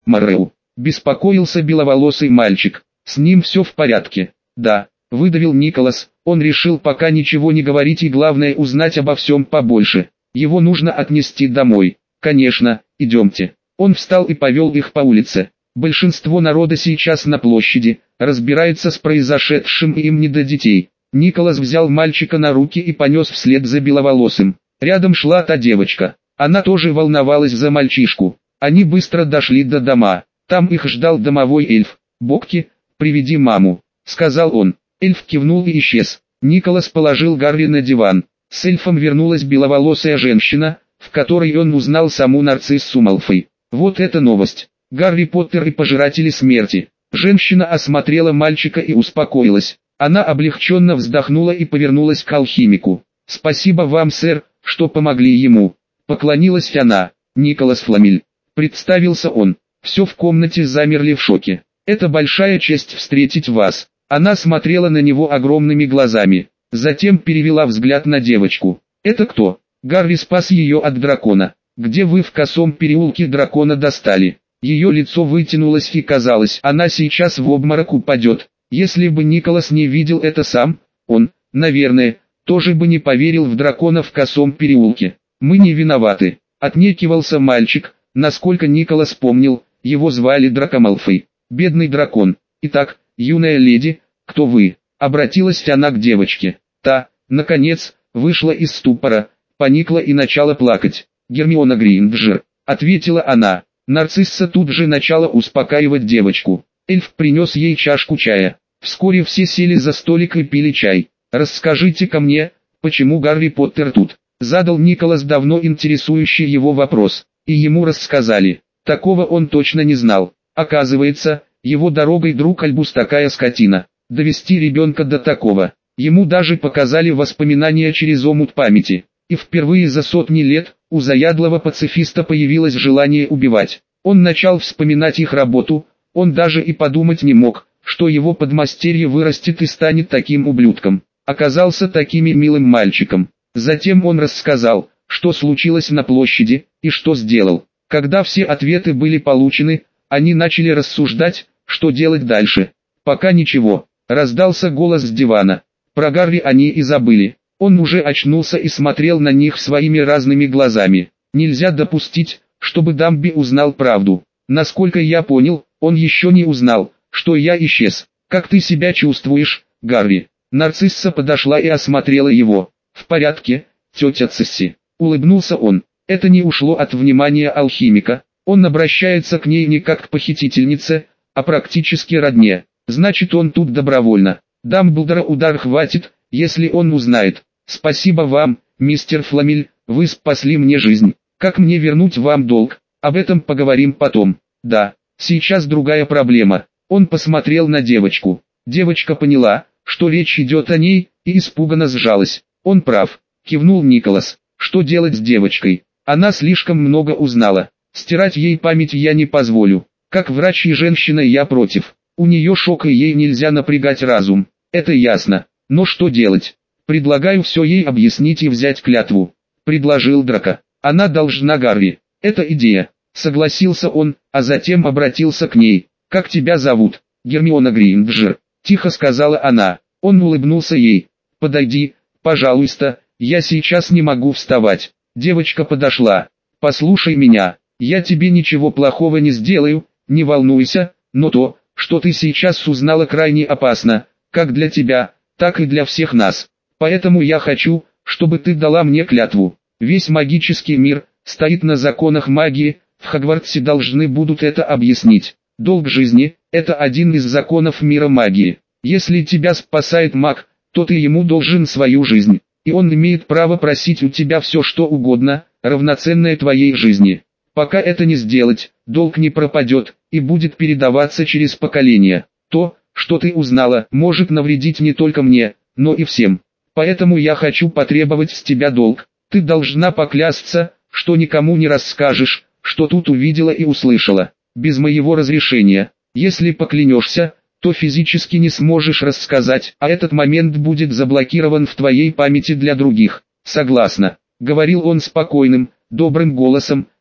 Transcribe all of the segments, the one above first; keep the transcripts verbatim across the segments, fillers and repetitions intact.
Морреу. Беспокоился беловолосый мальчик. С ним все в порядке. Да, выдавил Николас. Он решил пока ничего не говорить и главное узнать обо всем побольше. Его нужно отнести домой. Конечно, идемте. Он встал и повел их по улице. Большинство народа сейчас на площади, разбирается с произошедшим и им не до детей. Николас взял мальчика на руки и понес вслед за беловолосым. Рядом шла та девочка. Она тоже волновалась за мальчишку. Они быстро дошли до дома. Там их ждал домовой эльф. «Бокки, приведи маму», — сказал он. Эльф кивнул и исчез. Николас положил Гарри на диван. С эльфом вернулась беловолосая женщина, в которой он узнал саму Нарциссу Малфой. Вот это новость. Гарри Поттер и Пожиратели Смерти. Женщина осмотрела мальчика и успокоилась. Она облегченно вздохнула и повернулась к алхимику. «Спасибо вам, сэр, что помогли ему». Поклонилась она. «Николас Фламель», — представился он. Все в комнате замерли в шоке. «Это большая честь встретить вас». Она смотрела на него огромными глазами. Затем перевела взгляд на девочку. «Это кто?» «Гарри спас ее от дракона. Где вы в косом переулке дракона достали?» Ее лицо вытянулось и казалось, она сейчас в обморок упадет. Если бы Николас не видел это сам, он, наверное, тоже бы не поверил в дракона в косом переулке. «Мы не виноваты», — отнекивался мальчик. Насколько Николас помнил, его звали Драко Малфой. «Бедный дракон. Итак, юная леди, кто вы?» — обратилась она к девочке. Та, наконец, вышла из ступора, поникла и начала плакать. «Гермиона Грейнджер», — ответила она. Нарцисса тут же начала успокаивать девочку. Эльф принес ей чашку чая. Вскоре все сели за столик и пили чай. «Расскажите-ка мне, почему Гарри Поттер тут?» — задал Николас давно интересующий его вопрос. И ему рассказали. Такого он точно не знал. Оказывается, его дорогой друг Альбус такая скотина. Довести ребенка до такого. Ему даже показали воспоминания через омут памяти. И впервые за сотни лет, у заядлого пацифиста появилось желание убивать. Он начал вспоминать их работу, он даже и подумать не мог, что его подмастерье вырастет и станет таким ублюдком. Оказался таким милым мальчиком. Затем он рассказал, что случилось на площади, и что сделал. Когда все ответы были получены, они начали рассуждать, что делать дальше. Пока ничего. Раздался голос с дивана. Про Гарри они и забыли. Он уже очнулся и смотрел на них своими разными глазами. Нельзя допустить, чтобы Дамби узнал правду. Насколько я понял, он еще не узнал, что я исчез. Как ты себя чувствуешь, Гарри? Нарцисса подошла и осмотрела его. В порядке, тетя Цисси. Улыбнулся он. Это не ушло от внимания алхимика. Он обращается к ней не как к похитительнице, а практически родне. Значит, он тут добровольно. Дамблдора удар хватит, если он узнает. Спасибо вам, мистер Фламель, вы спасли мне жизнь. Как мне вернуть вам долг? Об этом поговорим потом. Да, сейчас другая проблема. Он посмотрел на девочку. Девочка поняла, что речь идет о ней, и испуганно сжалась. Он прав, кивнул Николас. Что делать с девочкой? Она слишком много узнала. Стирать ей память я не позволю. Как врач и женщина я против. У нее шок и ей нельзя напрягать разум. Это ясно. Но что делать? Предлагаю все ей объяснить и взять клятву. Предложил Драко. Она должна Гарри. Это идея. Согласился он, а затем обратился к ней. Как тебя зовут? Гермиона Грейнджер. Тихо сказала она. Он улыбнулся ей. Подойди, пожалуйста, я сейчас не могу вставать. Девочка подошла. Послушай меня, я тебе ничего плохого не сделаю, не волнуйся, но то, что ты сейчас узнала, крайне опасно, как для тебя, так и для всех нас. Поэтому я хочу, чтобы ты дала мне клятву. Весь магический мир стоит на законах магии, в Хогвартсе должны будут это объяснить. Долг жизни – это один из законов мира магии. Если тебя спасает маг, то ты ему должен свою жизнь. И он имеет право просить у тебя все что угодно, равноценное твоей жизни. Пока это не сделать, долг не пропадет, и будет передаваться через поколения. То, что ты узнала, может навредить не только мне, но и всем. Поэтому я хочу потребовать с тебя долг. Ты должна поклясться, что никому не расскажешь, что тут увидела и услышала, без моего разрешения. Если поклянешься, то физически не сможешь рассказать, а этот момент будет заблокирован в твоей памяти для других. Согласна, говорил он спокойным, добрым голосом,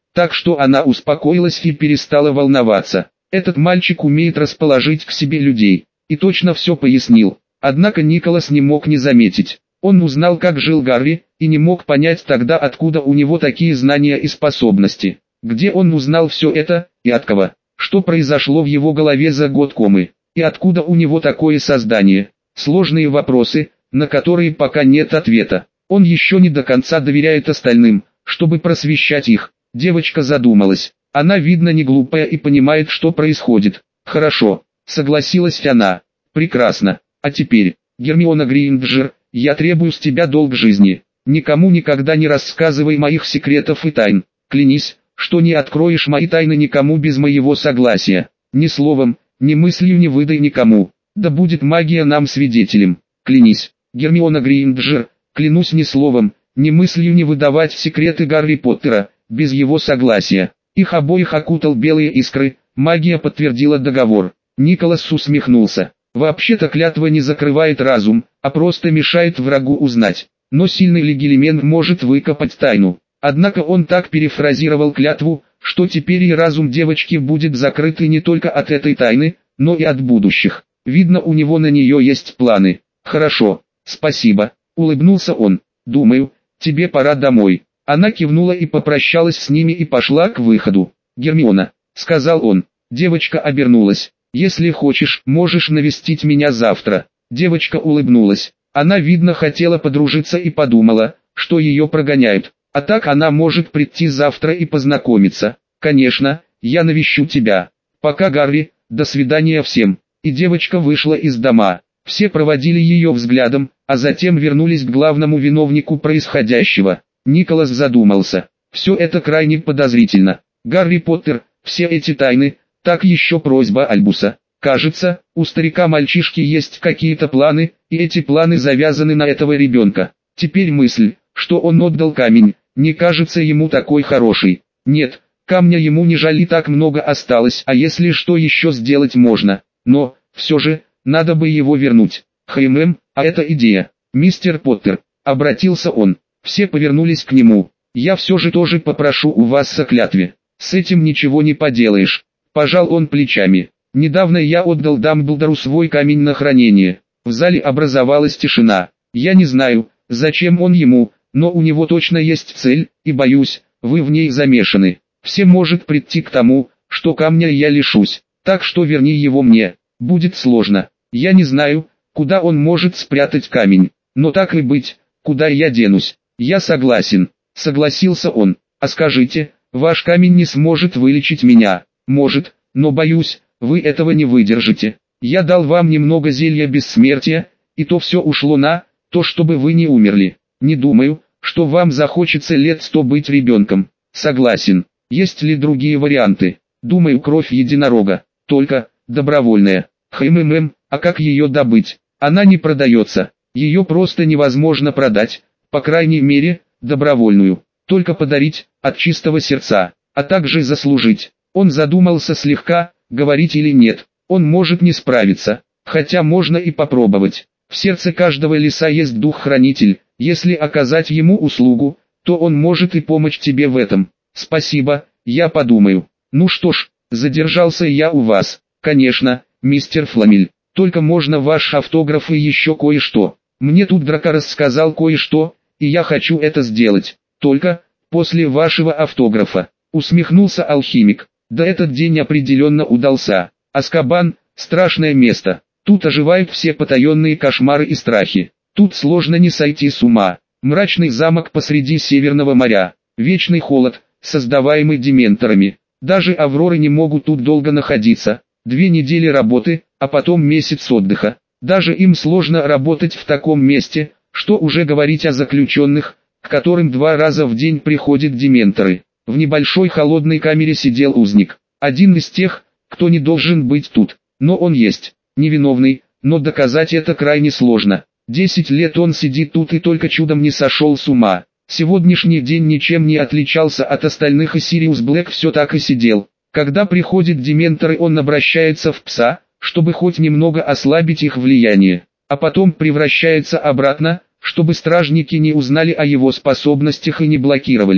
так что она успокоилась и перестала волноваться. Этот мальчик умеет расположить к себе людей, и точно все пояснил. Однако Николас не мог не заметить. Он узнал, как жил Гарри, и не мог понять тогда, откуда у него такие знания и способности. Где он узнал все это, и от кого? Что произошло в его голове за год комы? И откуда у него такое создание? Сложные вопросы, на которые пока нет ответа. Он еще не до конца доверяет остальным, чтобы просвещать их. Девочка задумалась. Она, видно, не глупая и понимает, что происходит. Хорошо, согласилась она. Прекрасно. А теперь, Гермиона Грейнджер, я требую с тебя долг жизни. Никому никогда не рассказывай моих секретов и тайн. Клянись, что не откроешь мои тайны никому без моего согласия. Ни словом, ни мыслью не выдай никому. Да будет магия нам свидетелем. Клянись, Гермиона Грейнджер, клянусь ни словом, ни мыслью не выдавать секреты Гарри Поттера, без его согласия. Их обоих окутал белые искры, магия подтвердила договор. Николас усмехнулся. Вообще-то клятва не закрывает разум, а просто мешает врагу узнать. Но сильный Легилимент может выкопать тайну. Однако он так перефразировал клятву, что теперь и разум девочки будет закрыт и не только от этой тайны, но и от будущих. Видно, у него на нее есть планы. Хорошо, спасибо, улыбнулся он. Думаю, тебе пора домой. Она кивнула и попрощалась с ними и пошла к выходу. Гермиона, сказал он. Девочка обернулась. Если хочешь, можешь навестить меня завтра. Девочка улыбнулась. Она, видно, хотела подружиться и подумала, что ее прогоняют. А так она может прийти завтра и познакомиться. Конечно, я навещу тебя. Пока, Гарри, до свидания всем. И девочка вышла из дома. Все проводили ее взглядом, а затем вернулись к главному виновнику происходящего. Николас задумался. Все это крайне подозрительно. Гарри Поттер, все эти тайны, так еще просьба Альбуса. Кажется, у старика-мальчишки есть какие-то планы, и эти планы завязаны на этого ребенка. Теперь мысль, что он отдал камень, не кажется ему такой хорошей. Нет, камня ему не жаль, и так много осталось, а если что еще сделать можно. Но, все же, надо бы его вернуть. Хм, а это идея. Мистер Поттер, обратился он. Все повернулись к нему. Я все же тоже попрошу у вас о клятве. С этим ничего не поделаешь. Пожал он плечами. Недавно я отдал Дамблдору свой камень на хранение. В зале образовалась тишина. Я не знаю, зачем он ему, но у него точно есть цель, и боюсь, вы в ней замешаны. Все может прийти к тому, что камня я лишусь. Так что верни его мне. Будет сложно. Я не знаю, куда он может спрятать камень. Но так и быть, куда я денусь. Я согласен. Согласился он. А скажите, ваш камень не сможет вылечить меня. Может, но боюсь, вы этого не выдержите. Я дал вам немного зелья бессмертия, и то все ушло на то, чтобы вы не умерли. Не думаю, что вам захочется лет сто быть ребенком. Согласен. Есть ли другие варианты? Думаю, кровь единорога. Только, добровольная. Хммм, а как ее добыть? Она не продается. Ее просто невозможно продать, по крайней мере, добровольную. Только подарить, от чистого сердца, а также заслужить. Он задумался слегка, говорить или нет. Он может не справиться, хотя можно и попробовать. В сердце каждого лиса есть дух-хранитель. Если оказать ему услугу, то он может и помочь тебе в этом. Спасибо, я подумаю. Ну что ж, задержался я у вас. Конечно, мистер Фламель. Только можно ваш автограф и еще кое-что. Мне тут Драко рассказал кое-что, и я хочу это сделать. Только, после вашего автографа. Усмехнулся алхимик. Да этот день определенно удался. Азкабан – страшное место. Тут оживают все потаенные кошмары и страхи. Тут сложно не сойти с ума. Мрачный замок посреди Северного моря. Вечный холод, создаваемый дементорами. Даже авроры не могут тут долго находиться. Две недели работы, а потом месяц отдыха. Даже им сложно работать в таком месте, что уже говорить о заключенных, к которым два раза в день приходят дементоры. В небольшой холодной камере сидел узник. Один из тех, кто не должен быть тут. Но он есть. Невиновный, но доказать это крайне сложно. Десять лет он сидит тут и только чудом не сошел с ума. Сегодняшний день ничем не отличался от остальных, и Сириус Блэк все так и сидел. Когда приходят дементоры, он обращается в пса, чтобы хоть немного ослабить их влияние. А потом превращается обратно, чтобы стражники не узнали о его способностях и не блокировали.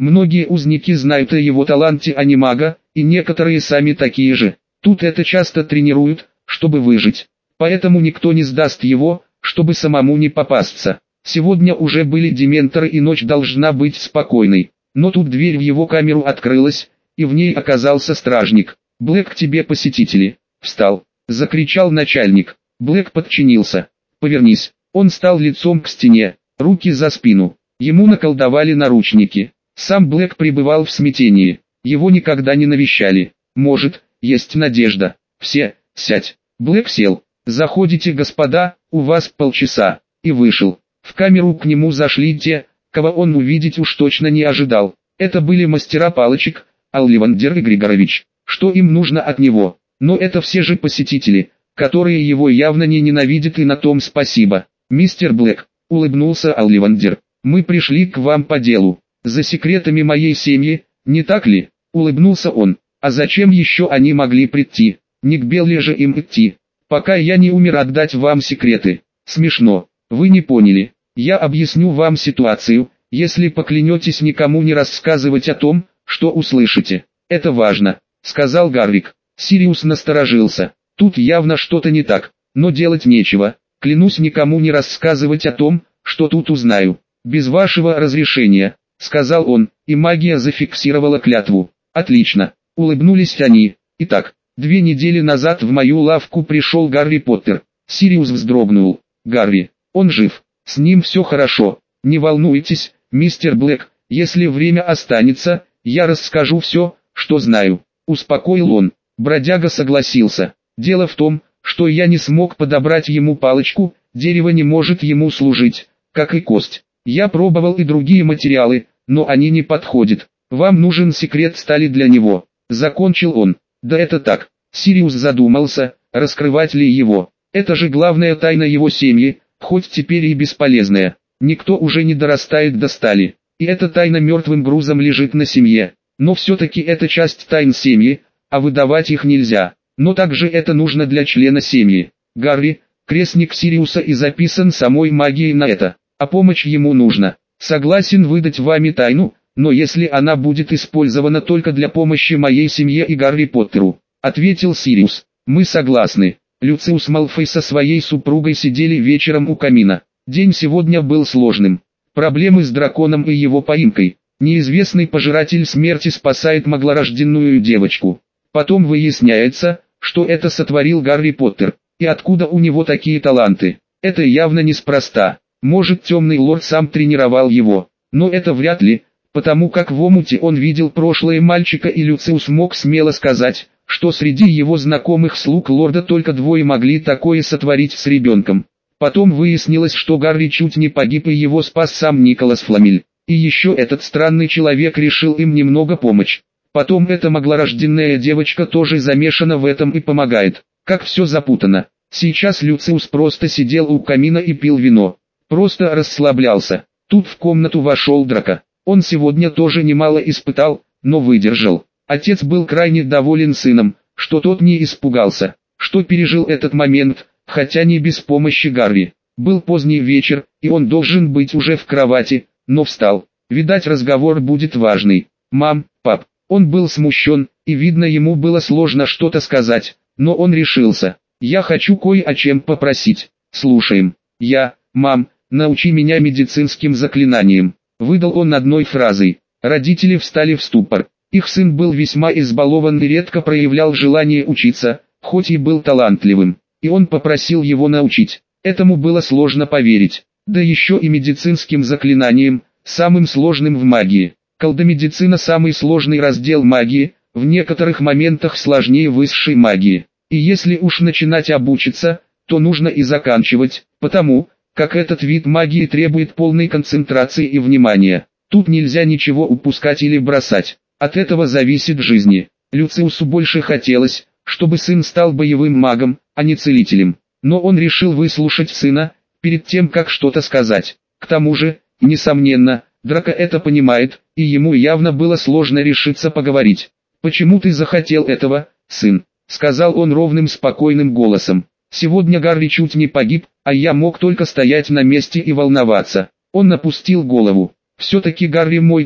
Многие узники знают о его таланте анимага, и некоторые сами такие же. Тут это часто тренируют, чтобы выжить. Поэтому никто не сдаст его, чтобы самому не попасться. Сегодня уже были дементоры и ночь должна быть спокойной. Но тут дверь в его камеру открылась, и в ней оказался стражник. «Блэк, к тебе посетители!» «Встал!» — закричал начальник. Блэк подчинился. «Повернись!» Он стал лицом к стене, руки за спину. Ему наколдовали наручники. Сам Блэк пребывал в смятении. Его никогда не навещали. Может, есть надежда. Все, сядь. Блэк сел. «Заходите, господа, у вас полчаса». И вышел. В камеру к нему зашли те, кого он увидеть уж точно не ожидал. Это были мастера палочек, Олливандер и Григорович. Что им нужно от него? Но это все же посетители, которые его явно не ненавидят, и на том спасибо. «Мистер Блэк», — улыбнулся Олливандер, — «мы пришли к вам по делу. За секретами моей семьи, не так ли?» — улыбнулся он. «А зачем еще они могли прийти? Не к Белле же им идти. Пока я не умер, отдать вам секреты». «Смешно. Вы не поняли. Я объясню вам ситуацию, если поклянетесь никому не рассказывать о том, что услышите. Это важно», — сказал Гарвик. Сириус насторожился. Тут явно что-то не так, но делать нечего. «Клянусь никому не рассказывать о том, что тут узнаю. Без вашего разрешения», — сказал он, и магия зафиксировала клятву. «Отлично», — улыбнулись они. «Итак, две недели назад в мою лавку пришел Гарри Поттер». Сириус вздрогнул. «Гарри, он жив, с ним все хорошо. Не волнуйтесь, мистер Блэк, если время останется, я расскажу все, что знаю», — успокоил он. Бродяга согласился. «Дело в том, что я не смог подобрать ему палочку, дерево не может ему служить, как и кость. Я пробовал и другие материалы, но они не подходят. Вам нужен секрет стали для него», — закончил он. «Да это так». Сириус задумался, раскрывать ли его. Это же главная тайна его семьи, хоть теперь и бесполезная. Никто уже не дорастает до стали, и эта тайна мертвым грузом лежит на семье. Но все-таки это часть тайн семьи, а выдавать их нельзя. Но также это нужно для члена семьи. Гарри, крестник Сириуса, и записан самой магией на это, а помощь ему нужна. Согласен выдать вами тайну, но если она будет использована только для помощи моей семье и Гарри Поттеру, ответил Сириус. Мы согласны. Люциус Малфой со своей супругой сидели вечером у камина. День сегодня был сложным. Проблемы с драконом и его поимкой. Неизвестный пожиратель смерти спасает маглорожденную девочку. Потом выясняется, что это сотворил Гарри Поттер, и откуда у него такие таланты. Это явно неспроста. Может, темный лорд сам тренировал его, но это вряд ли, потому как в омуте он видел прошлое мальчика, и Люциус мог смело сказать, что среди его знакомых слуг лорда только двое могли такое сотворить с ребенком. Потом выяснилось, что Гарри чуть не погиб, и его спас сам Николас Фламель. И еще этот странный человек решил им немного помочь. Потом эта маглорожденная девочка тоже замешана в этом и помогает. Как все запутано. Сейчас Люциус просто сидел у камина и пил вино. Просто расслаблялся. Тут в комнату вошел Драко. Он сегодня тоже немало испытал, но выдержал. Отец был крайне доволен сыном, что тот не испугался, что пережил этот момент, хотя не без помощи Гарри. Был поздний вечер, и он должен быть уже в кровати, но встал. Видать, разговор будет важный. «Мам, пап». Он был смущен, и видно, ему было сложно что-то сказать, но он решился. «Я хочу кое о чем попросить». «Слушаем». «Я, мам, научи меня медицинским заклинаниям», — выдал он одной фразой. Родители встали в ступор. Их сын был весьма избалован и редко проявлял желание учиться, хоть и был талантливым, и он попросил его научить. Этому было сложно поверить. Да еще и медицинским заклинаниям, самым сложным в магии. Колдомедицина — самый сложный раздел магии, в некоторых моментах сложнее высшей магии. И если уж начинать обучиться, то нужно и заканчивать, потому как этот вид магии требует полной концентрации и внимания. Тут нельзя ничего упускать или бросать. От этого зависит жизнь. Люциусу больше хотелось, чтобы сын стал боевым магом, а не целителем. Но он решил выслушать сына, перед тем как что-то сказать. К тому же, несомненно, Драко это понимает, и ему явно было сложно решиться поговорить. «Почему ты захотел этого, сын?» — сказал он ровным спокойным голосом. «Сегодня Гарри чуть не погиб, а я мог только стоять на месте и волноваться». Он опустил голову. «Все-таки Гарри мой друг,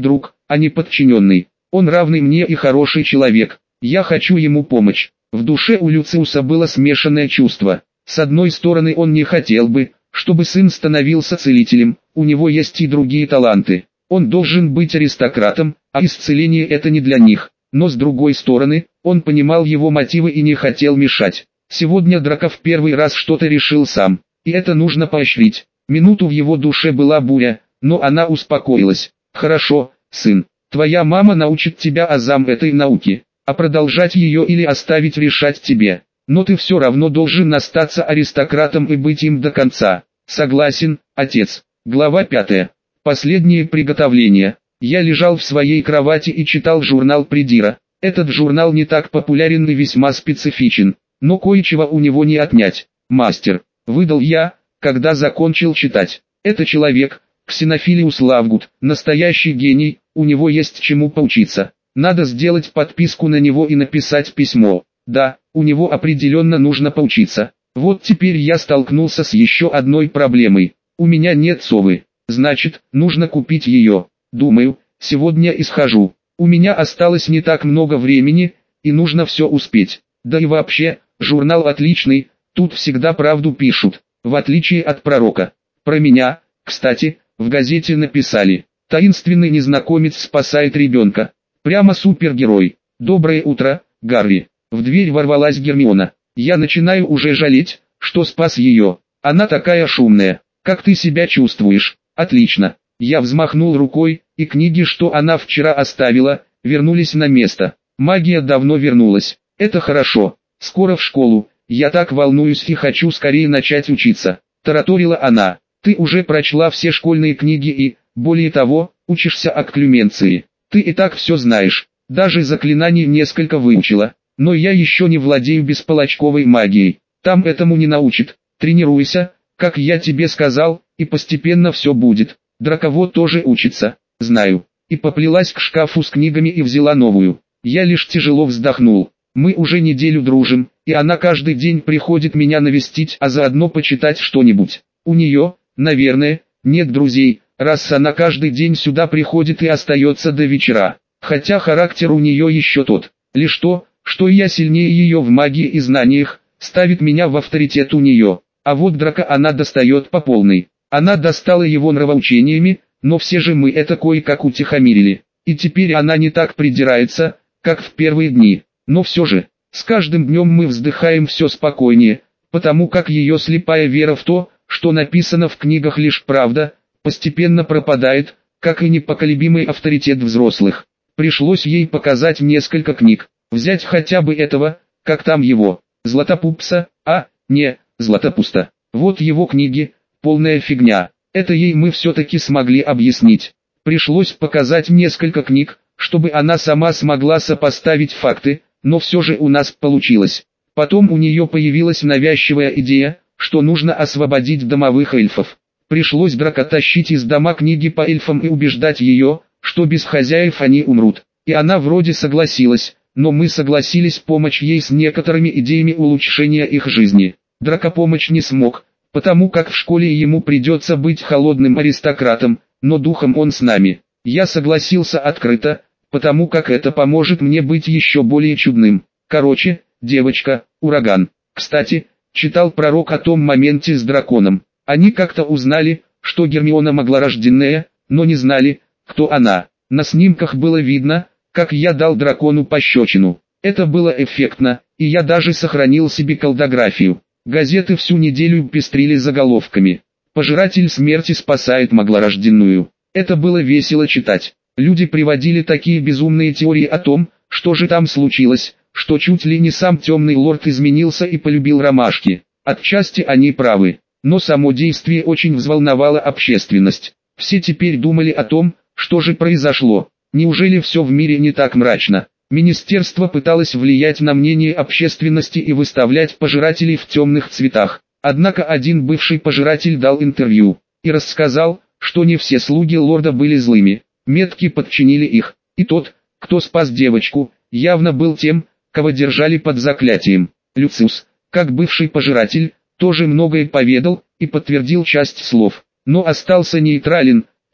а не подчиненный. Он равный мне и хороший человек, я хочу ему помочь. В душе у Люциуса было смешанное чувство. С одной стороны, он не хотел бы, чтобы сын становился целителем, у него есть и другие таланты. Он должен быть аристократом, а исцеление это не для них. Но с другой стороны, он понимал его мотивы и не хотел мешать. Сегодня Драко в первый раз что-то решил сам, и это нужно поощрить. Минуту в его душе была буря, но она успокоилась. Хорошо, сын, твоя мама научит тебя азам этой науки, а продолжать ее или оставить решать тебе. Но ты все равно должен остаться аристократом и быть им до конца. Согласен, отец. Глава пятая. Последние приготовления. Я лежал в своей кровати и читал журнал Придира. Этот журнал не так популярен и весьма специфичен, но кое-чего у него не отнять. Мастер, выдал я, когда закончил читать. Это человек, Ксенофилиус Лавгуд, настоящий гений, у него есть чему поучиться. Надо сделать подписку на него и написать письмо. Да, у него определенно нужно поучиться. Вот теперь я столкнулся с еще одной проблемой. У меня нет совы. Значит, нужно купить ее. Думаю, сегодня и схожу. У меня осталось не так много времени, и нужно все успеть. Да и вообще, журнал отличный, тут всегда правду пишут, в отличие от пророка. Про меня, кстати, в газете написали: таинственный незнакомец спасает ребенка. Прямо супергерой. Доброе утро, Гарри. В дверь ворвалась Гермиона. Я начинаю уже жалеть, что спас ее. Она такая шумная. Как ты себя чувствуешь? Отлично. Я взмахнул рукой, и книги, что она вчера оставила, вернулись на место. Магия давно вернулась. Это хорошо. Скоро в школу. Я так волнуюсь и хочу скорее начать учиться. Тараторила она. Ты уже прочла все школьные книги и, более того, учишься акклюменции. Ты и так все знаешь. Даже заклинаний несколько выучила. Но я еще не владею беспалочковой магией. Там этому не научат. Тренируйся, как я тебе сказал, и постепенно все будет. Драковод тоже учится, знаю. И поплелась к шкафу с книгами и взяла новую. Я лишь тяжело вздохнул. Мы уже неделю дружим, и она каждый день приходит меня навестить, а заодно почитать что-нибудь. У нее, наверное, нет друзей, раз она каждый день сюда приходит и остается до вечера. Хотя характер у нее еще тот. Лишь то, что я сильнее ее в магии и знаниях, ставит меня в авторитет у нее. А вот Драко она достает по полной. Она достала его нравоучениями, но все же мы это кое-как утихомирили. И теперь она не так придирается, как в первые дни. Но все же, с каждым днем мы вздыхаем все спокойнее, потому как ее слепая вера в то, что написано в книгах лишь правда, постепенно пропадает, как и непоколебимый авторитет взрослых. Пришлось ей показать несколько книг, взять хотя бы этого, как там его, Златопупса, а, не, Златопуста. Вот его книги, полная фигня. Это ей мы все-таки смогли объяснить. Пришлось показать несколько книг, чтобы она сама смогла сопоставить факты, но все же у нас получилось. Потом у нее появилась навязчивая идея, что нужно освободить домовых эльфов. Пришлось Драко тащить из дома книги по эльфам и убеждать ее, что без хозяев они умрут. И она вроде согласилась, но мы согласились помочь ей с некоторыми идеями улучшения их жизни. Драко помочь не смог, потому как в школе ему придется быть холодным аристократом, но духом он с нами. Я согласился открыто, потому как это поможет мне быть еще более чудным. Короче, девочка, ураган. Кстати, читал пророк о том моменте с драконом. Они как-то узнали, что Гермиона маглорожденная, но не знали, кто она. На снимках было видно, как я дал дракону пощечину. Это было эффектно, и я даже сохранил себе колдографию. Газеты всю неделю пестрили заголовками. «Пожиратель смерти спасает маглорожденную». Это было весело читать. Люди приводили такие безумные теории о том, что же там случилось, что чуть ли не сам темный лорд изменился и полюбил ромашки. Отчасти они правы, но само действие очень взволновало общественность. Все теперь думали о том, что же произошло. Неужели все в мире не так мрачно? Министерство пыталось влиять на мнение общественности и выставлять пожирателей в темных цветах. Однако один бывший пожиратель дал интервью и рассказал, что не все слуги лорда были злыми. Метки подчинили их, и тот, кто спас девочку, явно был тем, кого держали под заклятием. Люциус, как бывший пожиратель, тоже многое поведал и подтвердил часть слов, но остался нейтрален, так,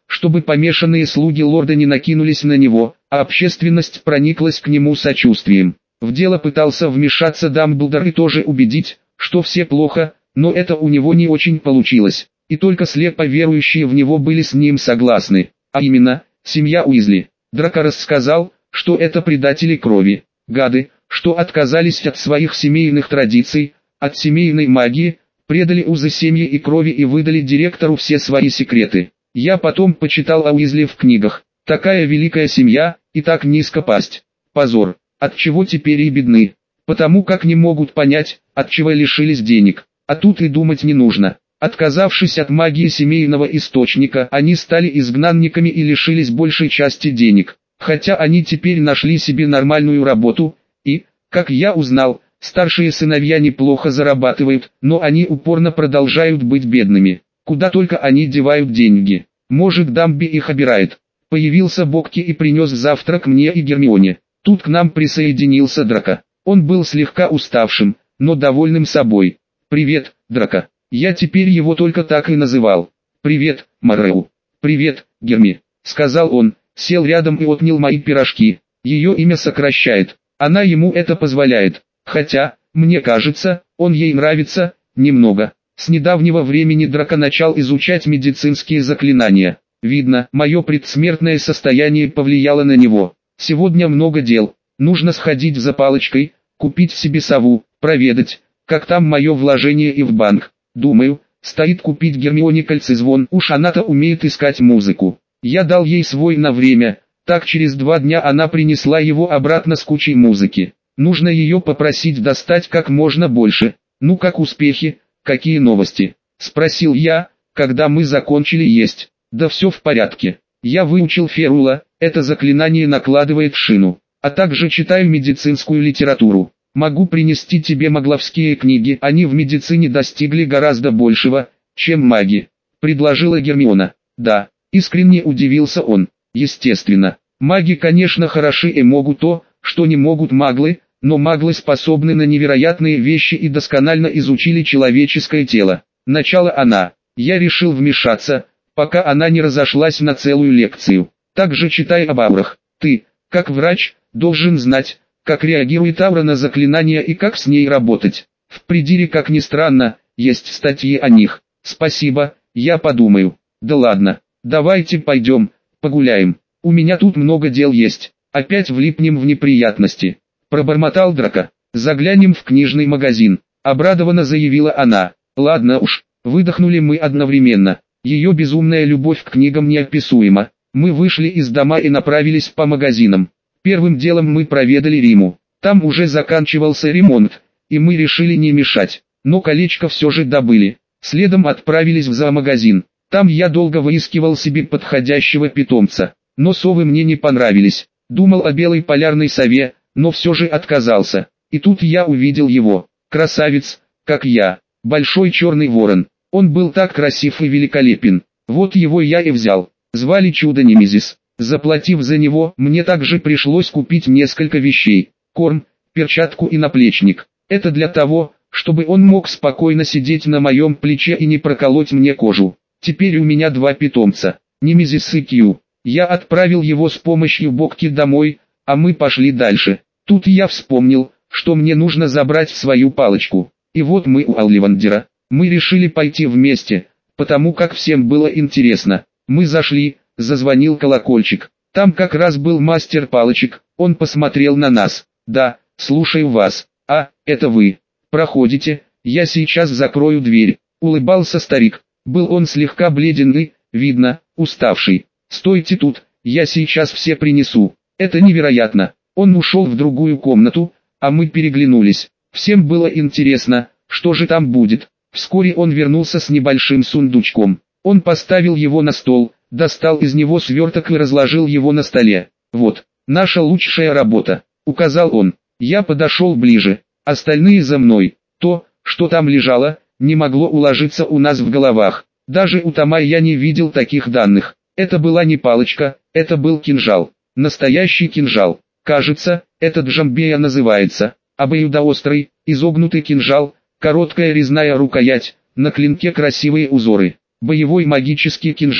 чтобы помешанные слуги лорда не накинулись на него, а общественность прониклась к нему сочувствием. В дело пытался вмешаться Дамблдор и тоже убедить, что все плохо, но это у него не очень получилось, и только слепо верующие в него были с ним согласны, а именно, семья Уизли. Драко рассказал, что это предатели крови, гады, что отказались от своих семейных традиций, от семейной магии, предали узы семьи и крови и выдали директору все свои секреты. Я потом почитал о Уизли в книгах. Такая великая семья, и так низко пасть. Позор. Отчего теперь и бедны? Потому как не могут понять, отчего лишились денег. А тут и думать не нужно. Отказавшись от магии семейного источника, они стали изгнанниками и лишились большей части денег. Хотя они теперь нашли себе нормальную работу, и, как я узнал, старшие сыновья неплохо зарабатывают, но они упорно продолжают быть бедными. Куда только они девают деньги. Может, Дамби их обирает. Появился Бокки и принес завтрак мне и Гермионе. Тут к нам присоединился Драко. Он был слегка уставшим, но довольным собой. «Привет, Драко». Я теперь его только так и называл. «Привет, Морреу». «Привет, Герми», — сказал он, сел рядом и отнял мои пирожки. Ее имя сокращает. Она ему это позволяет. Хотя, мне кажется, он ей нравится, немного. С недавнего времени Драко начал изучать медицинские заклинания. Видно, мое предсмертное состояние повлияло на него. Сегодня много дел. Нужно сходить за палочкой, купить себе сову, проведать, как там мое вложение и в банк. Думаю, стоит купить Гермионе кольцезвон, уж она-то умеет искать музыку. Я дал ей свой на время, так через два дня она принесла его обратно с кучей музыки. Нужно ее попросить достать как можно больше. «Ну как успехи, какие новости?» — спросил я, когда мы закончили есть. «Да все в порядке. Я выучил Ферула, это заклинание накладывает шину, а также читаю медицинскую литературу. Могу принести тебе магловские книги, они в медицине достигли гораздо большего, чем маги», — предложила Гермиона. «Да», — искренне удивился он. «Естественно, маги, конечно, хороши и могут то, что не могут маглы, но маглы способны на невероятные вещи и досконально изучили человеческое тело. Начала она. Я решил вмешаться, пока она не разошлась на целую лекцию. Также читай об аурах. Ты, как врач, должен знать, как реагирует аура на заклинания и как с ней работать. В Придире, как ни странно, есть статьи о них. Спасибо, я подумаю. Да ладно, давайте пойдем, погуляем. У меня тут много дел есть. Опять влипнем в неприятности. Пробормотал Драко. «Заглянем в книжный магазин», — обрадованно заявила она. «Ладно уж», — выдохнули мы одновременно. Ее безумная любовь к книгам неописуема. Мы вышли из дома и направились по магазинам. Первым делом мы проведали Риму. Там уже заканчивался ремонт, и мы решили не мешать. Но колечко все же добыли. Следом отправились в зоомагазин. Там я долго выискивал себе подходящего питомца. Но совы мне не понравились. Думал о белой полярной сове, но все же отказался. И тут я увидел его. Красавец, как я. Большой черный ворон. Он был так красив и великолепен. Вот его я и взял. Звали Чудо-Немезис. Заплатив за него, мне также пришлось купить несколько вещей. Корм, перчатку и наплечник. Это для того, чтобы он мог спокойно сидеть на моем плече и не проколоть мне кожу. Теперь у меня два питомца. Немезис и Кью. Я отправил его с помощью Бокки домой, а мы пошли дальше. Тут я вспомнил, что мне нужно забрать свою палочку. И вот мы у Олливандера. Мы решили пойти вместе, потому как всем было интересно. Мы зашли, зазвонил колокольчик. Там как раз был мастер палочек, он посмотрел на нас. «Да, слушаю вас. А, это вы. Проходите, я сейчас закрою дверь», — улыбался старик. Был он слегка бледен и, видно, уставший. «Стойте тут, я сейчас все принесу». Это невероятно. Он ушел в другую комнату, а мы переглянулись. Всем было интересно, что же там будет. Вскоре он вернулся с небольшим сундучком. Он поставил его на стол, достал из него сверток и разложил его на столе. «Вот, наша лучшая работа», — указал он. Я подошел ближе. Остальные за мной. То, что там лежало, не могло уложиться у нас в головах. Даже у Тамай я не видел таких данных. Это была не палочка, это был кинжал. Настоящий кинжал. Кажется, это джамбея называется. Обоюдоострый, изогнутый кинжал, короткая резная рукоять, на клинке красивые узоры. Боевой магический кинжал.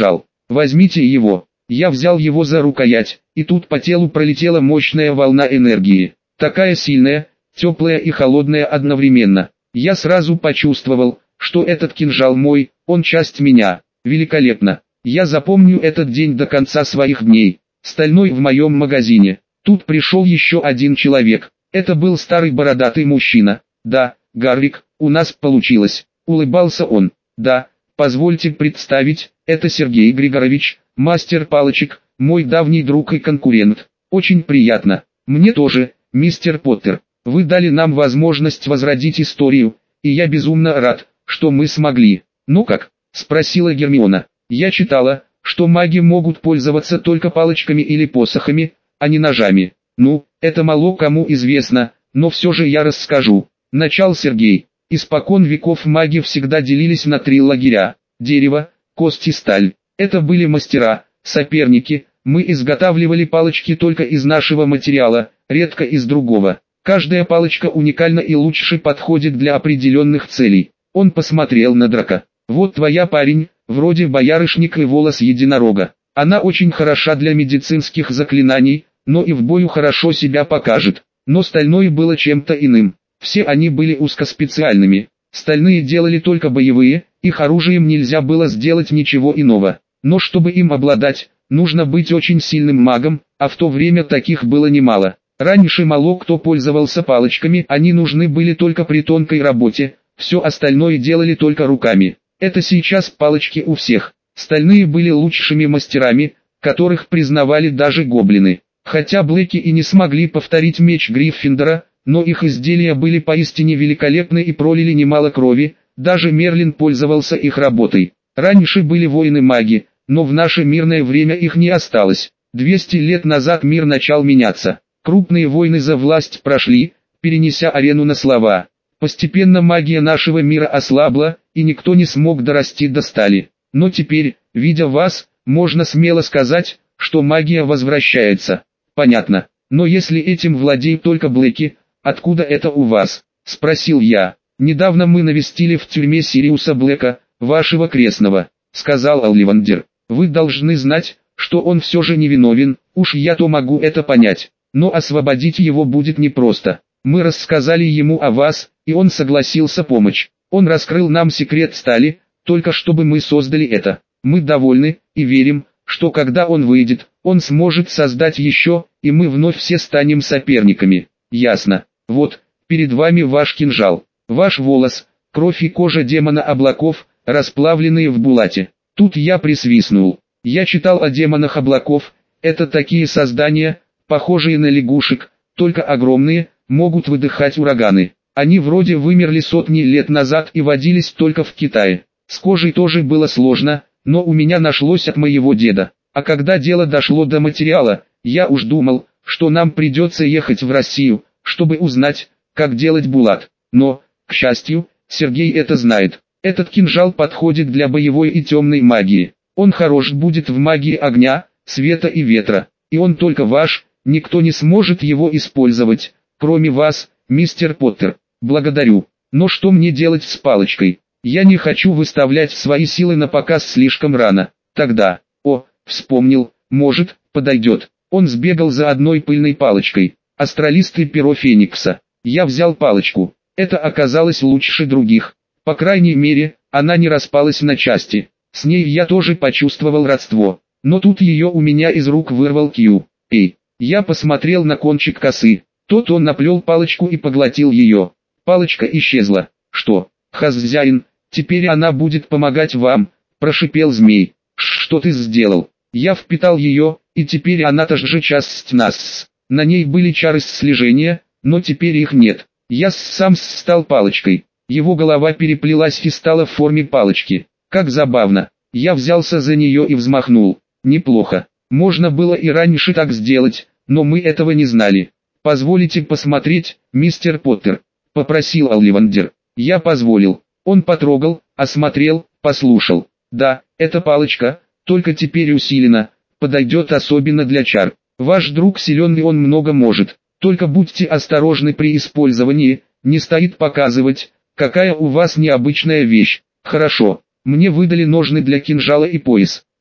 Возьмите его. Я взял его за рукоять, и тут по телу пролетела мощная волна энергии. Такая сильная, теплая и холодная одновременно. Я сразу почувствовал, что этот кинжал мой, он часть меня. Великолепно. Я запомню этот день до конца своих дней. Стальной в моем магазине. Тут пришел еще один человек. Это был старый бородатый мужчина. Да, Гаррик, у нас получилось. Улыбался он. Да, позвольте представить, это Сергей Григорович, мастер палочек, мой давний друг и конкурент. Очень приятно. Мне тоже, мистер Поттер. Вы дали нам возможность возродить историю, и я безумно рад, что мы смогли. Ну как? Спросила Гермиона. Я читала, что маги могут пользоваться только палочками или посохами, а не ножами. Ну, это мало кому известно, но все же я расскажу. Начал Сергей. Испокон веков маги всегда делились на три лагеря: дерево, кость и сталь. Это были мастера, соперники. Мы изготавливали палочки только из нашего материала, редко из другого. Каждая палочка уникальна и лучше подходит для определенных целей. Он посмотрел на Драка. Вот твоя, парень, вроде боярышник и волос единорога. Она очень хороша для медицинских заклинаний, но и в бою хорошо себя покажет. Но стальное было чем-то иным. Все они были узкоспециальными. Стальные делали только боевые, их оружием нельзя было сделать ничего иного. Но чтобы им обладать, нужно быть очень сильным магом, а в то время таких было немало. Раньше мало кто пользовался палочками, они нужны были только при тонкой работе, все остальное делали только руками. Это сейчас палочки у всех. Стальные были лучшими мастерами, которых признавали даже гоблины. Хотя Блэки и не смогли повторить меч Гриффиндора, но их изделия были поистине великолепны и пролили немало крови, даже Мерлин пользовался их работой. Раньше были воины-маги, но в наше мирное время их не осталось. двести лет назад мир начал меняться. Крупные войны за власть прошли, перенеся арену на слова. Постепенно магия нашего мира ослабла, и никто не смог дорасти до стали. Но теперь, видя вас, можно смело сказать, что магия возвращается. Понятно. Но если этим владеют только Блэки, откуда это у вас? Спросил я. Недавно мы навестили в тюрьме Сириуса Блэка, вашего крестного, сказал Олливандер. Вы должны знать, что он все же невиновен, уж я-то могу это понять. Но освободить его будет непросто. Мы рассказали ему о вас, и он согласился помочь. Он раскрыл нам секрет стали, только чтобы мы создали это. Мы довольны, и верим, что когда он выйдет, он сможет создать еще, и мы вновь все станем соперниками. Ясно. Вот, перед вами ваш кинжал. Ваш волос, кровь и кожа демона облаков, расплавленные в булате. Тут я присвистнул. Я читал о демонах облаков, это такие создания, похожие на лягушек, только огромные, могут выдыхать ураганы. Они вроде вымерли сотни лет назад и водились только в Китае. С кожей тоже было сложно, но у меня нашлось от моего деда. А когда дело дошло до материала, я уж думал, что нам придется ехать в Россию, чтобы узнать, как делать булат. Но, к счастью, Сергей это знает. Этот кинжал подходит для боевой и темной магии. Он хорош будет в магии огня, света и ветра. И он только ваш, никто не сможет его использовать, кроме вас, мистер Поттер. Благодарю. Но что мне делать с палочкой? Я не хочу выставлять свои силы на показ слишком рано. Тогда, о, вспомнил, может, подойдет. Он сбегал за одной пыльной палочкой. Астралистый перо Феникса. Я взял палочку. Это оказалось лучше других. По крайней мере, она не распалась на части. С ней я тоже почувствовал родство. Но тут ее у меня из рук вырвал Кью. Эй, я посмотрел на кончик косы. Тот он наплел палочку и поглотил ее. Палочка исчезла. Что, хозяин, теперь она будет помогать вам, прошипел змей. Что ты сделал? Я впитал ее, и теперь она та же часть нас. На ней были чары слежения, но теперь их нет. Я сам стал палочкой. Его голова переплелась и стала в форме палочки. Как забавно. Я взялся за нее и взмахнул. Неплохо. Можно было и раньше так сделать, но мы этого не знали. Позволите посмотреть, мистер Поттер? Попросил Олливандер. Я позволил. Он потрогал, осмотрел, послушал. Да, эта палочка, только теперь усилена, подойдет особенно для чар. Ваш друг силен и он много может. Только будьте осторожны при использовании, не стоит показывать, какая у вас необычная вещь. Хорошо, мне выдали ножны для кинжала и пояс.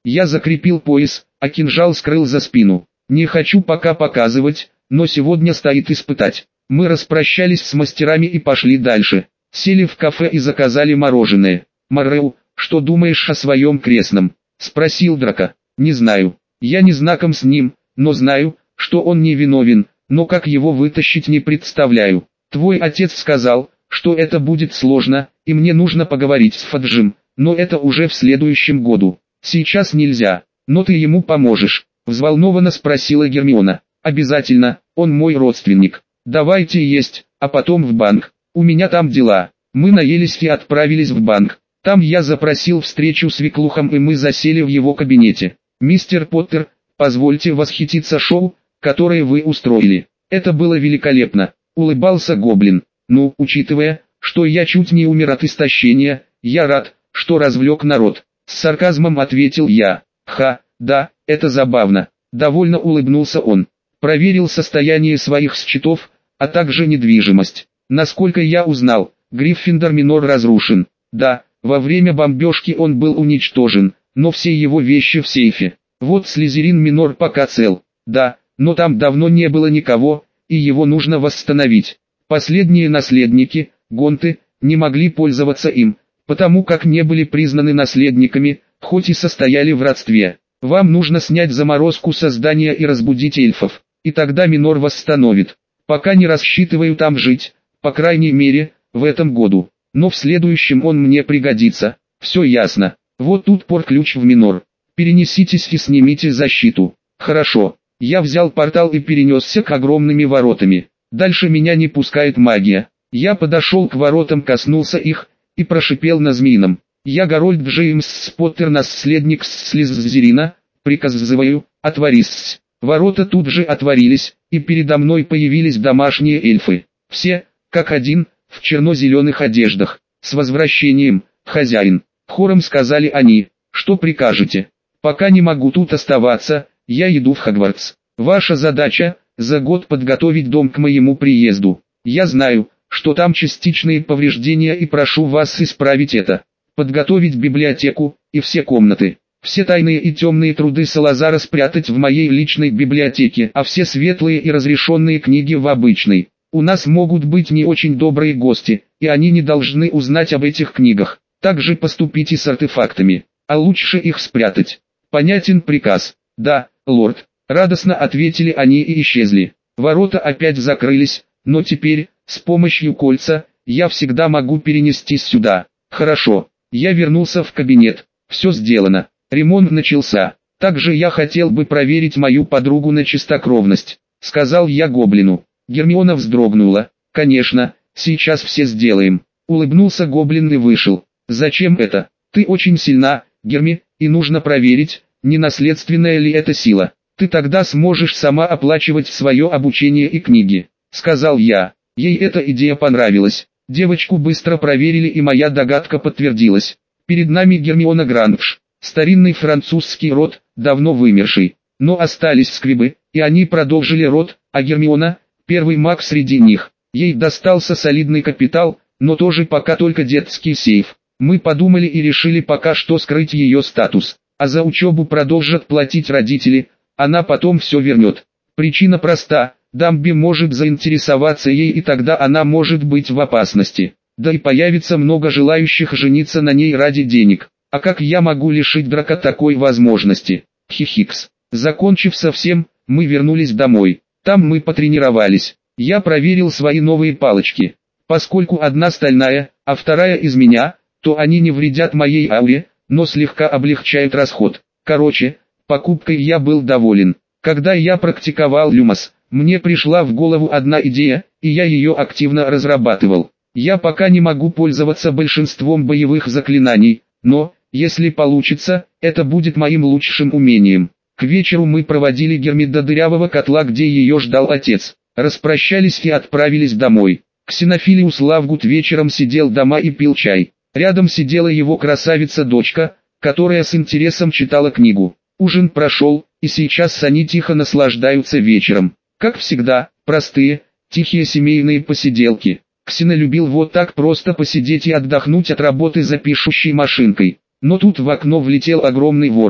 Я закрепил пояс, а кинжал скрыл за спину. Не хочу пока показывать, но сегодня стоит испытать. Мы распрощались с мастерами и пошли дальше. Сели в кафе и заказали мороженое. «Морреу, что думаешь о своем крестном?» – спросил Драко. «Не знаю. Я не знаком с ним, но знаю, что он не виновен, но как его вытащить не представляю. Твой отец сказал, что это будет сложно, и мне нужно поговорить с Фаджим, но это уже в следующем году. Сейчас нельзя, но ты ему поможешь», – взволнованно спросила Гермиона. «Обязательно, он мой родственник. Давайте есть, а потом в банк. У меня там дела». Мы наелись и отправились в банк. Там я запросил встречу с Виклухом, и мы засели в его кабинете. «Мистер Поттер, позвольте восхититься шоу, которое вы устроили. Это было великолепно», — улыбался Гоблин. «Ну, учитывая, что я чуть не умер от истощения, я рад, что развлек народ», — с сарказмом ответил я. «Ха, да, это забавно», — довольно улыбнулся он. Проверил состояние своих счетов, а также недвижимость. Насколько я узнал, Гриффиндор Минор разрушен. Да, во время бомбежки он был уничтожен, но все его вещи в сейфе. Вот Слизерин Минор пока цел. Да, но там давно не было никого, и его нужно восстановить. Последние наследники, Гонты, не могли пользоваться им, потому как не были признаны наследниками, хоть и состояли в родстве. Вам нужно снять заморозку со здания и разбудить эльфов, и тогда Минор восстановит. Пока не рассчитываю там жить, по крайней мере, в этом году. Но в следующем он мне пригодится. Все ясно. Вот тут пор-ключ в Минор. Перенеситесь и снимите защиту. Хорошо. Я взял портал и перенесся к огромными воротами. Дальше меня не пускает магия. Я подошел к воротам, коснулся их, и прошипел на змеином. Я Гарольд Джеймс Поттер, наследник Слизерина, приказываю, отворись. Ворота тут же отворились, и передо мной появились домашние эльфы. Все, как один, в черно-зеленых одеждах. «С возвращением, хозяин!» Хором сказали они. «Что прикажете?» «Пока не могу тут оставаться, я иду в Хогвартс. Ваша задача – за год подготовить дом к моему приезду. Я знаю, что там частичные повреждения, и прошу вас исправить это. Подготовить библиотеку и все комнаты. Все тайные и темные труды Салазара спрятать в моей личной библиотеке, а все светлые и разрешенные книги в обычной. У нас могут быть не очень добрые гости, и они не должны узнать об этих книгах. Также поступите с артефактами, а лучше их спрятать. Понятен приказ?» «Да, лорд», — радостно ответили они и исчезли. Ворота опять закрылись, но теперь, с помощью кольца, я всегда могу перенестись сюда. Хорошо, я вернулся в кабинет. Все сделано. Ремонт начался. Также я хотел бы проверить мою подругу на чистокровность, сказал я Гоблину. Гермиона вздрогнула. «Конечно, сейчас все сделаем», — улыбнулся Гоблин и вышел. «Зачем это? Ты очень сильна, Герми, и нужно проверить, не наследственная ли это сила. Ты тогда сможешь сама оплачивать свое обучение и книги», — сказал я. Ей эта идея понравилась. Девочку быстро проверили, и моя догадка подтвердилась. Перед нами Гермиона Грандж, старинный французский род, давно вымерший. Но остались сквибы, и они продолжили род, а Гермиона — первый маг среди них. Ей достался солидный капитал, но тоже пока только детский сейф. Мы подумали и решили пока что скрыть ее статус, а за учебу продолжат платить родители, она потом все вернет. Причина проста, Дамби может заинтересоваться ей, и тогда она может быть в опасности. Да и появится много желающих жениться на ней ради денег. А как я могу лишить Драко такой возможности? Хихикс. Закончив со всем, мы вернулись домой. Там мы потренировались. Я проверил свои новые палочки. Поскольку одна стальная, а вторая из меня, то они не вредят моей ауре, но слегка облегчают расход. Короче, покупкой я был доволен. Когда я практиковал Люмос, мне пришла в голову одна идея, и я ее активно разрабатывал. Я пока не могу пользоваться большинством боевых заклинаний, но, если получится, это будет моим лучшим умением. К вечеру мы проводили Герми до дырявого котла, где ее ждал отец. Распрощались и отправились домой. Ксенофилиус Лавгут вечером сидел дома и пил чай. Рядом сидела его красавица-дочка, которая с интересом читала книгу. Ужин прошел, и сейчас они тихо наслаждаются вечером. Как всегда, простые, тихие семейные посиделки. Ксена любил вот так просто посидеть и отдохнуть от работы за пишущей машинкой. Но тут в окно влетел огромный ворон.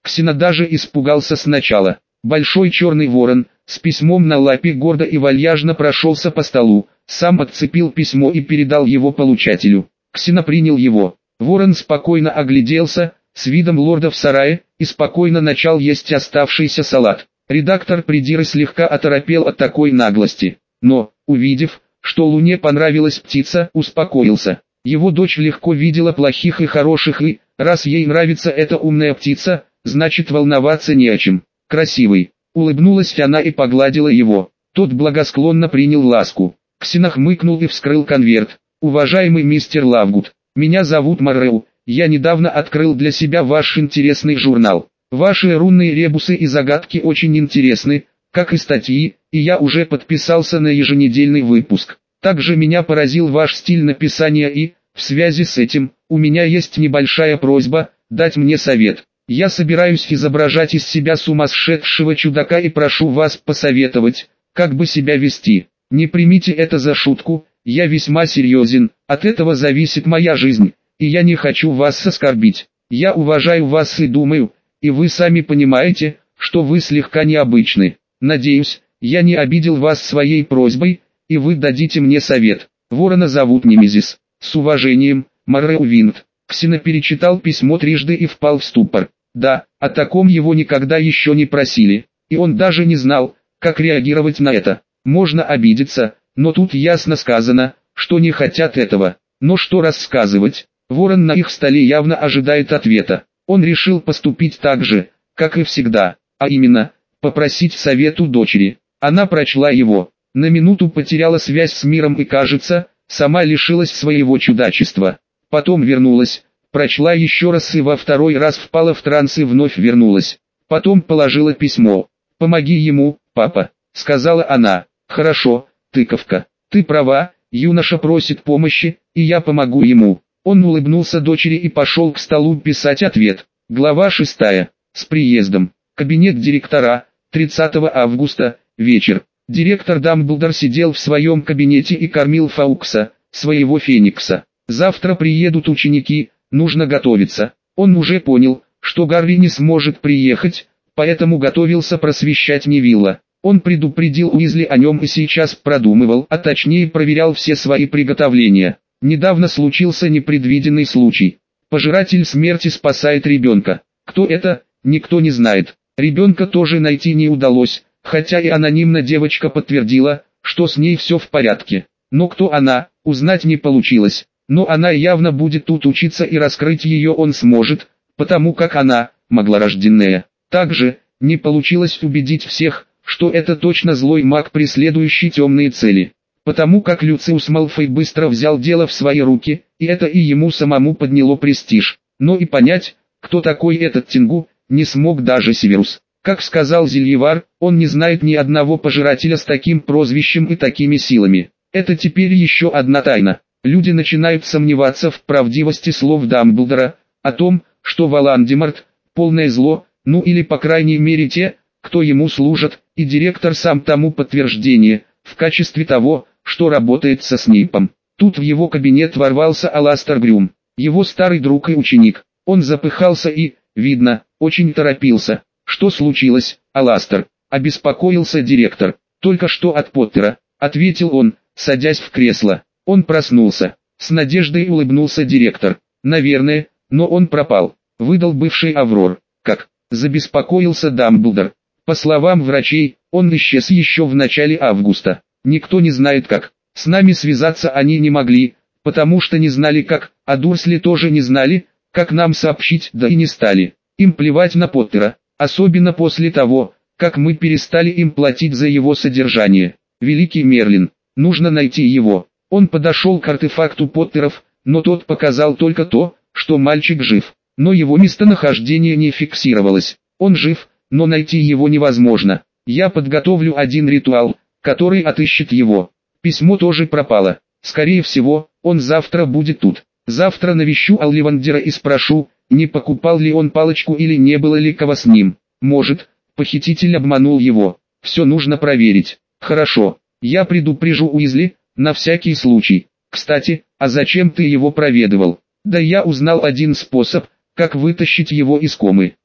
Ксена даже испугался сначала. Большой черный ворон, с письмом на лапе гордо и вальяжно прошелся по столу, сам отцепил письмо и передал его получателю. Ксена принял его. Ворон спокойно огляделся, с видом лорда в сарае, и спокойно начал есть оставшийся салат. Редактор придира слегка оторопел от такой наглости, но, увидев, что Луне понравилась птица, успокоился. Его дочь легко видела плохих и хороших и, раз ей нравится эта умная птица, значит волноваться не о чем. Красивый. Улыбнулась она и погладила его. Тот благосклонно принял ласку. Ксена хмыкнул и вскрыл конверт. «Уважаемый мистер Лавгуд, меня зовут Марреу, я недавно открыл для себя ваш интересный журнал. Ваши рунные ребусы и загадки очень интересны, как и статьи, и я уже подписался на еженедельный выпуск. Также меня поразил ваш стиль написания и, в связи с этим, у меня есть небольшая просьба, дать мне совет. Я собираюсь изображать из себя сумасшедшего чудака и прошу вас посоветовать, как бы себя вести. Не примите это за шутку, я весьма серьезен, от этого зависит моя жизнь, и я не хочу вас оскорбить. Я уважаю вас и думаю, и вы сами понимаете, что вы слегка необычны. Надеюсь, я не обидел вас своей просьбой, и вы дадите мне совет. Ворона зовут Немезис. С уважением, Марреу Винт». Ксена перечитал письмо трижды и впал в ступор. Да, о таком его никогда еще не просили, и он даже не знал, как реагировать на это. Можно обидеться, но тут ясно сказано, что не хотят этого. Но что рассказывать? Ворон на их столе явно ожидает ответа. Он решил поступить так же, как и всегда, а именно, попросить совет у дочери. Она прочла его, на минуту потеряла связь с миром и, кажется, сама лишилась своего чудачества. Потом вернулась, прочла еще раз и во второй раз впала в транс и вновь вернулась. Потом положила письмо. «Помоги ему, папа», — сказала она. «Хорошо, тыковка, ты права, юноша просит помощи, и я помогу ему». Он улыбнулся дочери и пошел к столу писать ответ. Глава шестая. С приездом. Кабинет директора. тридцатого августа. Вечер. Директор Дамблдор сидел в своем кабинете и кормил Фаукса, своего феникса. Завтра приедут ученики, нужно готовиться. Он уже понял, что Гарри не сможет приехать, поэтому готовился просвещать Невилла. Он предупредил Уизли о нем и сейчас продумывал, а точнее проверял все свои приготовления. Недавно случился непредвиденный случай. Пожиратель смерти спасает ребенка. Кто это, никто не знает. Ребенка тоже найти не удалось, хотя и анонимно девочка подтвердила, что с ней все в порядке. Но кто она, узнать не получилось. Но она явно будет тут учиться, и раскрыть ее он сможет, потому как она, маглорожденная. Также, не получилось убедить всех, что это точно злой маг, преследующий темные цели. Потому как Люциус Малфой быстро взял дело в свои руки, и это и ему самому подняло престиж. Но и понять, кто такой этот Тингу, не смог даже Северус. Как сказал Зельевар, он не знает ни одного пожирателя с таким прозвищем и такими силами. Это теперь еще одна тайна. Люди начинают сомневаться в правдивости слов Дамблдора, о том, что Волан-де-Морт – полное зло, ну или по крайней мере те, кто ему служат, и директор сам тому подтверждение, в качестве того, что работает со Снейпом. Тут в его кабинет ворвался Аластер Грюм, его старый друг и ученик. Он запыхался и, видно, очень торопился. «Что случилось, Аластер?» – обеспокоился директор. «Только что от Поттера», – ответил он, садясь в кресло. Он проснулся. С надеждой улыбнулся директор. «Наверное, но он пропал», – выдал бывший Аврор. «Как?» – забеспокоился Дамблдор. «По словам врачей, он исчез еще в начале августа. Никто не знает как. С нами связаться они не могли, потому что не знали как, а Дурсли тоже не знали, как нам сообщить, да и не стали. Им плевать на Поттера, особенно после того, как мы перестали им платить за его содержание. Великий Мерлин, нужно найти его». Он подошел к артефакту Поттеров, но тот показал только то, что мальчик жив. Но его местонахождение не фиксировалось. Он жив, но найти его невозможно. Я подготовлю один ритуал, который отыщет его. Письмо тоже пропало. Скорее всего, он завтра будет тут. Завтра навещу Олливандера и спрошу, не покупал ли он палочку или не было ли кого с ним. Может, похититель обманул его. Все нужно проверить. Хорошо, я предупрежу Уизли, на всякий случай. Кстати, а зачем ты его проведывал? Да я узнал один способ, как вытащить его из комы.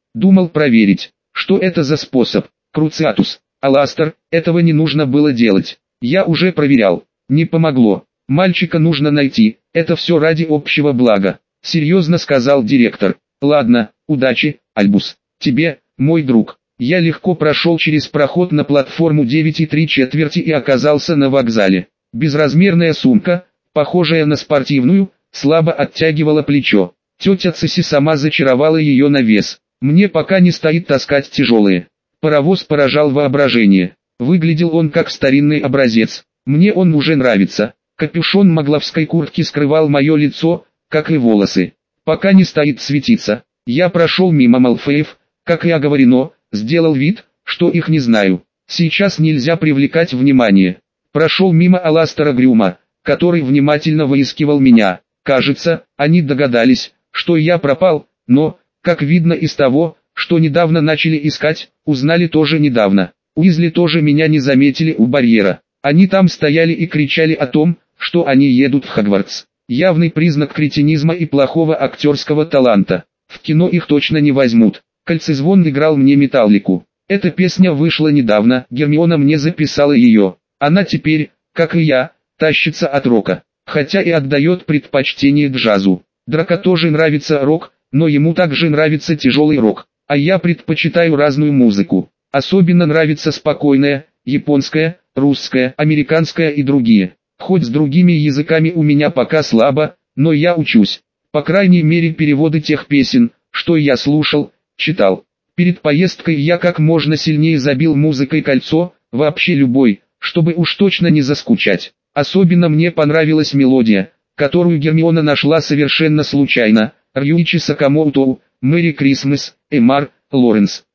Думал проверить, что это за способ. Круциатус. Аластер, этого не нужно было делать. Я уже проверял. Не помогло. Мальчика нужно найти, это все ради общего блага. Серьезно сказал директор. Ладно, удачи, Альбус. Тебе, мой друг. Я легко прошел через проход на платформу девять и три четверти и оказался на вокзале. Безразмерная сумка, похожая на спортивную, слабо оттягивала плечо. Тетя Цесси сама зачаровала ее на вес. Мне пока не стоит таскать тяжелые. Паровоз поражал воображение. Выглядел он как старинный образец. Мне он уже нравится. Капюшон магловской куртки скрывал мое лицо, как и волосы. Пока не стоит светиться. Я прошел мимо Малфеев, как и оговорено, сделал вид, что их не знаю. Сейчас нельзя привлекать внимание. Прошел мимо Аластера Грюма, который внимательно выискивал меня. Кажется, они догадались, что я пропал, но, как видно из того, что недавно начали искать, узнали тоже недавно. Уизли тоже меня не заметили у барьера. Они там стояли и кричали о том, что они едут в Хогвартс. Явный признак кретинизма и плохого актерского таланта. В кино их точно не возьмут. Кольцезвон играл мне металлику. Эта песня вышла недавно, Гермиона мне записала ее. Она теперь, как и я, тащится от рока, хотя и отдает предпочтение джазу. Драко тоже нравится рок, но ему также нравится тяжелый рок, а я предпочитаю разную музыку. Особенно нравится спокойная, японская, русская, американская и другие. Хоть с другими языками у меня пока слабо, но я учусь. По крайней мере переводы тех песен, что я слушал, читал. Перед поездкой я как можно сильнее забил музыкой кольцо, вообще любой, чтобы уж точно не заскучать. Особенно мне понравилась мелодия, которую Гермиона нашла совершенно случайно. Рьюичи Сакамото, Мэри Крисмас, Эмар, Лоренс.